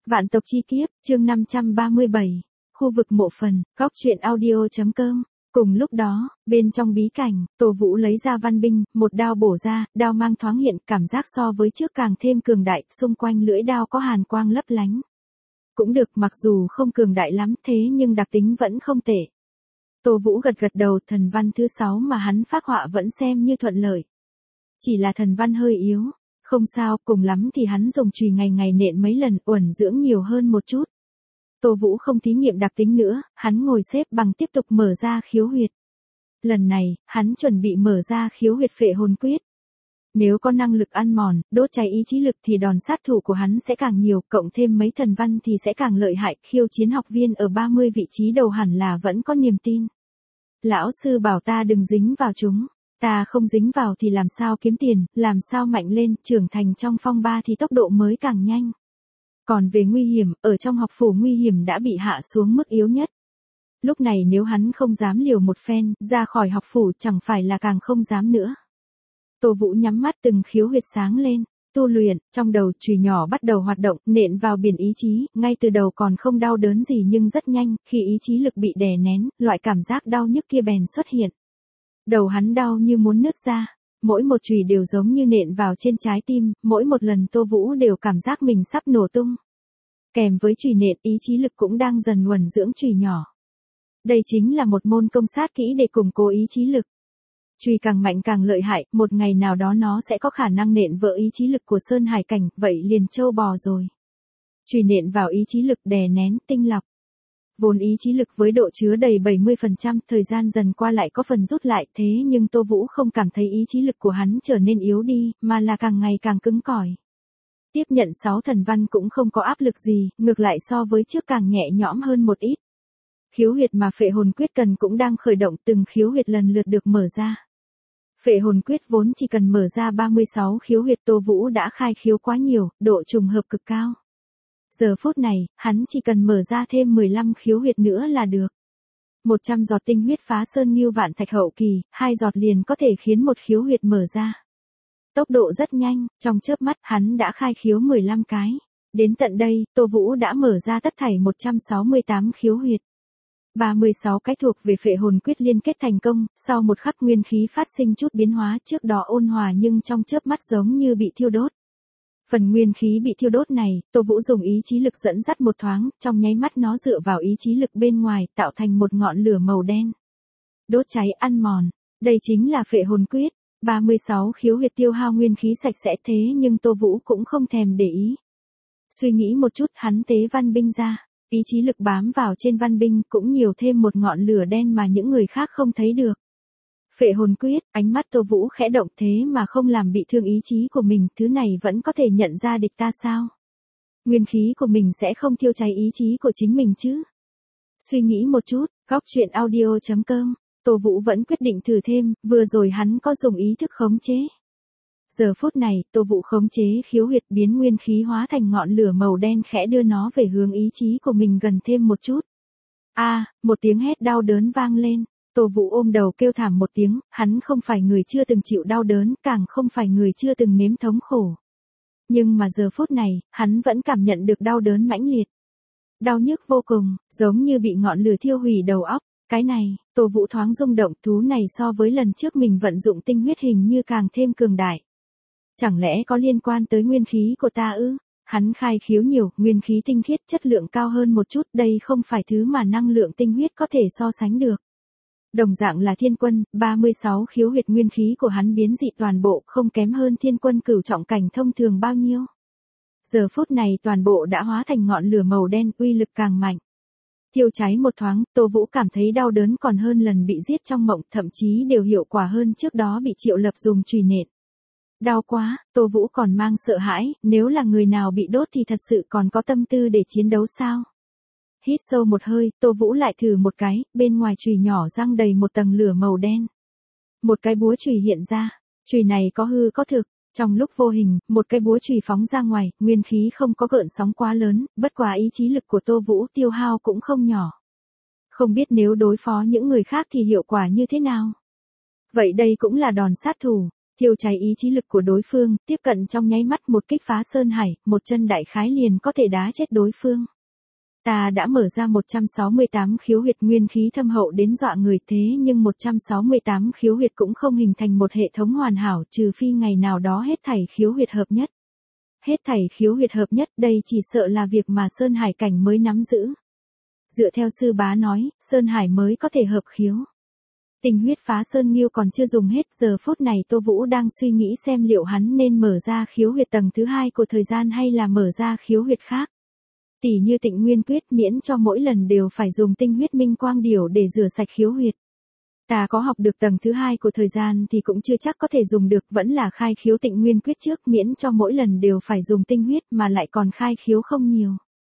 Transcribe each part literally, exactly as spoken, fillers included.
Vạn tộc chi kiếp, chương năm trăm ba mươi bảy, khu vực mộ phần, góc truyện audio.com. Cùng lúc đó, bên trong bí cảnh, Tô Vũ lấy ra văn binh, một đao bổ ra, đao mang thoáng hiện, cảm giác so với trước càng thêm cường đại, xung quanh lưỡi đao có hàn quang lấp lánh. Cũng được, mặc dù không cường đại lắm thế nhưng đặc tính vẫn không tệ. Tô Vũ gật gật đầu, thần văn thứ sáu mà hắn phác họa vẫn xem như thuận lợi. Chỉ là thần văn hơi yếu. Không sao, cùng lắm thì hắn dùng chùy ngày ngày nện mấy lần, uẩn dưỡng nhiều hơn một chút. Tô Vũ không thí nghiệm đặc tính nữa, hắn ngồi xếp bằng tiếp tục mở ra khiếu huyệt. Lần này, hắn chuẩn bị mở ra khiếu huyệt phệ hồn quyết. Nếu có năng lực ăn mòn, đốt cháy ý chí lực thì đòn sát thủ của hắn sẽ càng nhiều, cộng thêm mấy thần văn thì sẽ càng lợi hại. Khiêu chiến học viên ở ba mươi vị trí đầu hẳn là vẫn có niềm tin. Lão sư bảo ta đừng dính vào chúng. Ta không dính vào thì làm sao kiếm tiền, làm sao mạnh lên, trưởng thành trong phong ba thì tốc độ mới càng nhanh. Còn về nguy hiểm, ở trong học phủ nguy hiểm đã bị hạ xuống mức yếu nhất. Lúc này nếu hắn không dám liều một phen, ra khỏi học phủ chẳng phải là càng không dám nữa. Tô Vũ nhắm mắt từng khiếu huyệt sáng lên, tu luyện, trong đầu chùy nhỏ bắt đầu hoạt động, nện vào biển ý chí, ngay từ đầu còn không đau đớn gì nhưng rất nhanh, khi ý chí lực bị đè nén, loại cảm giác đau nhức kia bèn xuất hiện. Đầu hắn đau như muốn nứt ra, mỗi một chùy đều giống như nện vào trên trái tim, mỗi một lần Tô Vũ đều cảm giác mình sắp nổ tung. Kèm với chùy nện, ý chí lực cũng đang dần uẩn dưỡng chùy nhỏ. Đây chính là một môn công sát kỹ để củng cố ý chí lực. Chùy càng mạnh càng lợi hại, một ngày nào đó nó sẽ có khả năng nện vỡ ý chí lực của Sơn Hải Cảnh, vậy liền trâu bò rồi. Chùy nện vào ý chí lực đè nén, tinh lọc. Vốn ý chí lực với độ chứa đầy bảy mươi phần trăm, thời gian dần qua lại có phần rút lại, thế nhưng Tô Vũ không cảm thấy ý chí lực của hắn trở nên yếu đi, mà là càng ngày càng cứng cỏi. Tiếp nhận sáu thần văn cũng không có áp lực gì, ngược lại so với trước càng nhẹ nhõm hơn một ít. Khiếu huyệt mà phệ hồn quyết cần cũng đang khởi động, từng khiếu huyệt lần lượt được mở ra. Phệ hồn quyết vốn chỉ cần mở ra ba mươi sáu khiếu huyệt, Tô Vũ đã khai khiếu quá nhiều, độ trùng hợp cực cao. Giờ phút này, hắn chỉ cần mở ra thêm mười lăm khiếu huyệt nữa là được. một trăm giọt tinh huyết phá sơn như vạn thạch hậu kỳ, hai giọt liền có thể khiến một khiếu huyệt mở ra. Tốc độ rất nhanh, trong chớp mắt hắn đã khai khiếu mười lăm cái. Đến tận đây, Tô Vũ đã mở ra tất thảy một trăm sáu mươi tám khiếu huyệt. ba mươi sáu cái thuộc về phệ hồn quyết liên kết thành công, sau một khắc nguyên khí phát sinh chút biến hóa, trước đó ôn hòa nhưng trong chớp mắt giống như bị thiêu đốt. Phần nguyên khí bị thiêu đốt này, Tô Vũ dùng ý chí lực dẫn dắt một thoáng, trong nháy mắt nó dựa vào ý chí lực bên ngoài, tạo thành một ngọn lửa màu đen. Đốt cháy ăn mòn, đây chính là phệ hồn quyết, ba mươi sáu khiếu huyệt tiêu hao nguyên khí sạch sẽ, thế nhưng Tô Vũ cũng không thèm để ý. Suy nghĩ một chút, hắn tế văn binh ra, ý chí lực bám vào trên văn binh cũng nhiều thêm một ngọn lửa đen mà những người khác không thấy được. Phệ hồn quyết, ánh mắt Tô Vũ khẽ động, thế mà không làm bị thương ý chí của mình, thứ này vẫn có thể nhận ra địch ta sao? Nguyên khí của mình sẽ không thiêu cháy ý chí của chính mình chứ? Suy nghĩ một chút, góc truyện audio.com, Tô Vũ vẫn quyết định thử thêm, vừa rồi hắn có dùng ý thức khống chế. Giờ phút này, Tô Vũ khống chế khiếu huyệt biến nguyên khí hóa thành ngọn lửa màu đen, khẽ đưa nó về hướng ý chí của mình gần thêm một chút. A, à, một tiếng hét đau đớn vang lên. Tô Vũ ôm đầu kêu thảm một tiếng, hắn không phải người chưa từng chịu đau đớn, càng không phải người chưa từng nếm thống khổ. Nhưng mà giờ phút này, hắn vẫn cảm nhận được đau đớn mãnh liệt. Đau nhức vô cùng, giống như bị ngọn lửa thiêu hủy đầu óc. Cái này, Tô Vũ thoáng rung động, thú này so với lần trước mình vận dụng tinh huyết hình như càng thêm cường đại. Chẳng lẽ có liên quan tới nguyên khí của ta ư? Hắn khai khiếu nhiều, nguyên khí tinh khiết chất lượng cao hơn một chút, đây không phải thứ mà năng lượng tinh huyết có thể so sánh được. Đồng dạng là thiên quân, ba mươi sáu khiếu huyệt nguyên khí của hắn biến dị toàn bộ, không kém hơn thiên quân cửu trọng cảnh thông thường bao nhiêu. Giờ phút này toàn bộ đã hóa thành ngọn lửa màu đen, uy lực càng mạnh. Thiêu cháy một thoáng, Tô Vũ cảm thấy đau đớn còn hơn lần bị giết trong mộng, thậm chí đều hiệu quả hơn trước đó bị Triệu Lập dùng chùy nện. Đau quá, Tô Vũ còn mang sợ hãi, nếu là người nào bị đốt thì thật sự còn có tâm tư để chiến đấu sao? Hít sâu một hơi, Tô Vũ lại thử một cái, bên ngoài chùy nhỏ răng đầy một tầng lửa màu đen. Một cái búa chùy hiện ra, chùy này có hư có thực, trong lúc vô hình, một cái búa chùy phóng ra ngoài, nguyên khí không có gợn sóng quá lớn, bất quá ý chí lực của Tô Vũ tiêu hao cũng không nhỏ. Không biết nếu đối phó những người khác thì hiệu quả như thế nào? Vậy đây cũng là đòn sát thủ. thiêu cháy ý chí lực của đối phương, tiếp cận trong nháy mắt một kích phá sơn hải, một chân đại khái liền có thể đá chết đối phương. Ta đã mở ra một trăm sáu mươi tám khiếu huyệt nguyên khí thâm hậu đến dọa người, thế nhưng một trăm sáu mươi tám khiếu huyệt cũng không hình thành một hệ thống hoàn hảo, trừ phi ngày nào đó hết thảy khiếu huyệt hợp nhất. Hết thảy khiếu huyệt hợp nhất, đây chỉ sợ là việc mà Sơn Hải cảnh mới nắm giữ. Dựa theo sư bá nói, Sơn Hải mới có thể hợp khiếu. Tình huyết phá sơn nghiêu còn chưa dùng hết, giờ phút này Tô Vũ đang suy nghĩ xem liệu hắn nên mở ra khiếu huyệt tầng thứ hai của thời gian hay là mở ra khiếu huyệt khác. Tỉ như Tịnh Nguyên Quyết, miễn cho mỗi lần đều phải dùng tinh huyết minh quang điểu để rửa sạch khiếu huyệt. Ta có học được tầng thứ hai của thời gian thì cũng chưa chắc có thể dùng được, vẫn là khai khiếu Tịnh Nguyên Quyết trước, miễn cho mỗi lần đều phải dùng tinh huyết mà lại còn khai khiếu không nhiều.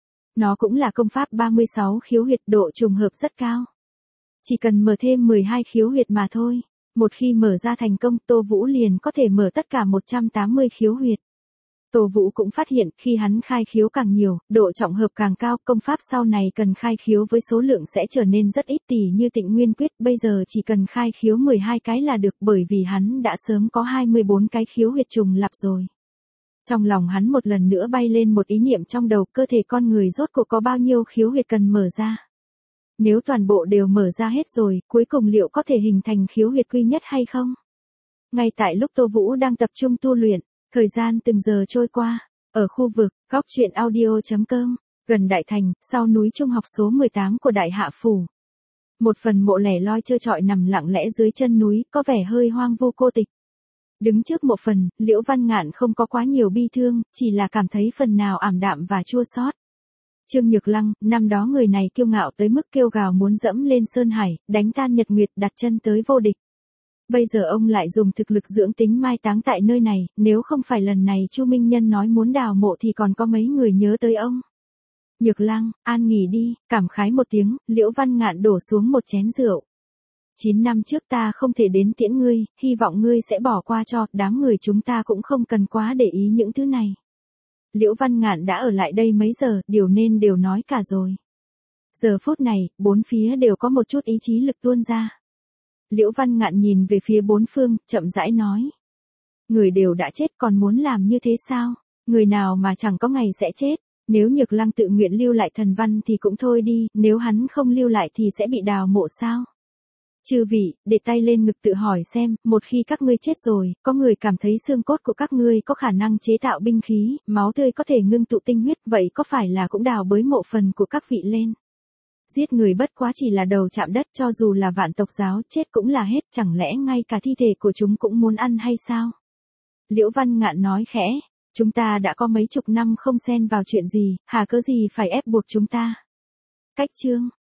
Nó cũng là công pháp ba mươi sáu khiếu huyệt, độ trùng hợp rất cao. Chỉ cần mở thêm mười hai khiếu huyệt mà thôi. Một khi mở ra thành công, Tô Vũ liền có thể mở tất cả một trăm tám mươi khiếu huyệt. Tô Vũ cũng phát hiện, khi hắn khai khiếu càng nhiều, độ trọng hợp càng cao, công pháp sau này cần khai khiếu với số lượng sẽ trở nên rất ít, tỉ như Tịnh Nguyên Quyết, bây giờ chỉ cần khai khiếu mười hai cái là được, bởi vì hắn đã sớm có hai mươi bốn cái khiếu huyệt trùng lặp rồi. Trong lòng hắn một lần nữa bay lên một ý niệm trong đầu, cơ thể con người rốt cuộc có bao nhiêu khiếu huyệt cần mở ra. Nếu toàn bộ đều mở ra hết rồi, cuối cùng liệu có thể hình thành khiếu huyệt quy nhất hay không? Ngay tại lúc Tô Vũ đang tập trung tu luyện, thời gian từng giờ trôi qua, ở khu vực góc truyện audio chấm com, gần Đại Thành, sau núi trung học số mười tám của Đại Hạ Phủ. Một phần mộ lẻ loi trơ trọi nằm lặng lẽ dưới chân núi, có vẻ hơi hoang vu cô tịch. Đứng trước mộ phần, Liễu Văn Ngạn không có quá nhiều bi thương, chỉ là cảm thấy phần nào ảm đạm và chua xót. Trương Nhược Lăng, năm đó người này kiêu ngạo tới mức kêu gào muốn dẫm lên Sơn Hải, đánh tan Nhật Nguyệt, đặt chân tới vô địch. Bây giờ ông lại dùng thực lực dưỡng tính mai táng tại nơi này, nếu không phải lần này Chu Minh Nhân nói muốn đào mộ thì còn có mấy người nhớ tới ông. Nhược Lăng, an nghỉ đi, cảm khái một tiếng, Liễu Văn Ngạn đổ xuống một chén rượu. Chín năm trước ta không thể đến tiễn ngươi, hy vọng ngươi sẽ bỏ qua cho, đám người chúng ta cũng không cần quá để ý những thứ này. Liễu Văn Ngạn đã ở lại đây mấy giờ, điều nên đều nói cả rồi. Giờ phút này, bốn phía đều có một chút ý chí lực tuôn ra. Liễu Văn Ngạn nhìn về phía bốn phương, chậm rãi nói. Người đều đã chết còn muốn làm như thế sao? Người nào mà chẳng có ngày sẽ chết. Nếu Nhược Lăng tự nguyện lưu lại thần văn thì cũng thôi đi, nếu hắn không lưu lại thì sẽ bị đào mộ sao? Chư vị, để tay lên ngực tự hỏi xem, một khi các ngươi chết rồi, có người cảm thấy xương cốt của các ngươi có khả năng chế tạo binh khí, máu tươi có thể ngưng tụ tinh huyết, vậy có phải là cũng đào bới mộ phần của các vị lên? Giết người bất quá chỉ là đầu chạm đất, cho dù là vạn tộc giáo, chết cũng là hết, chẳng lẽ ngay cả thi thể của chúng cũng muốn ăn hay sao? Liễu Văn Ngạn nói khẽ, chúng ta đã có mấy chục năm không xen vào chuyện gì, hà cớ gì phải ép buộc chúng ta? Cách chương